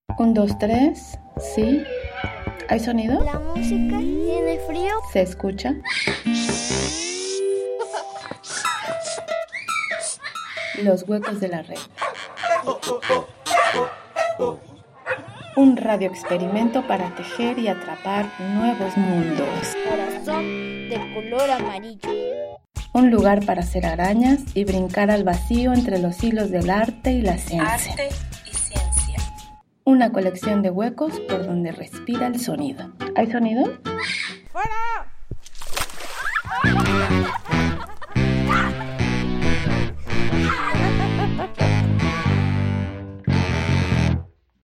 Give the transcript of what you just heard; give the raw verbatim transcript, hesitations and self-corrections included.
Un, dos, tres. ¿Sí? ¿Hay sonido? La música tiene frío. ¿Se escucha? Los huecos de la red. Un radio experimento para tejer y atrapar nuevos mundos. Corazón de color amarillo. Un lugar para hacer arañas y brincar al vacío entre los hilos del arte y la ciencia. Arte y ciencia. Una colección de huecos por donde respira el sonido. ¿Hay sonido? ¡Fuera!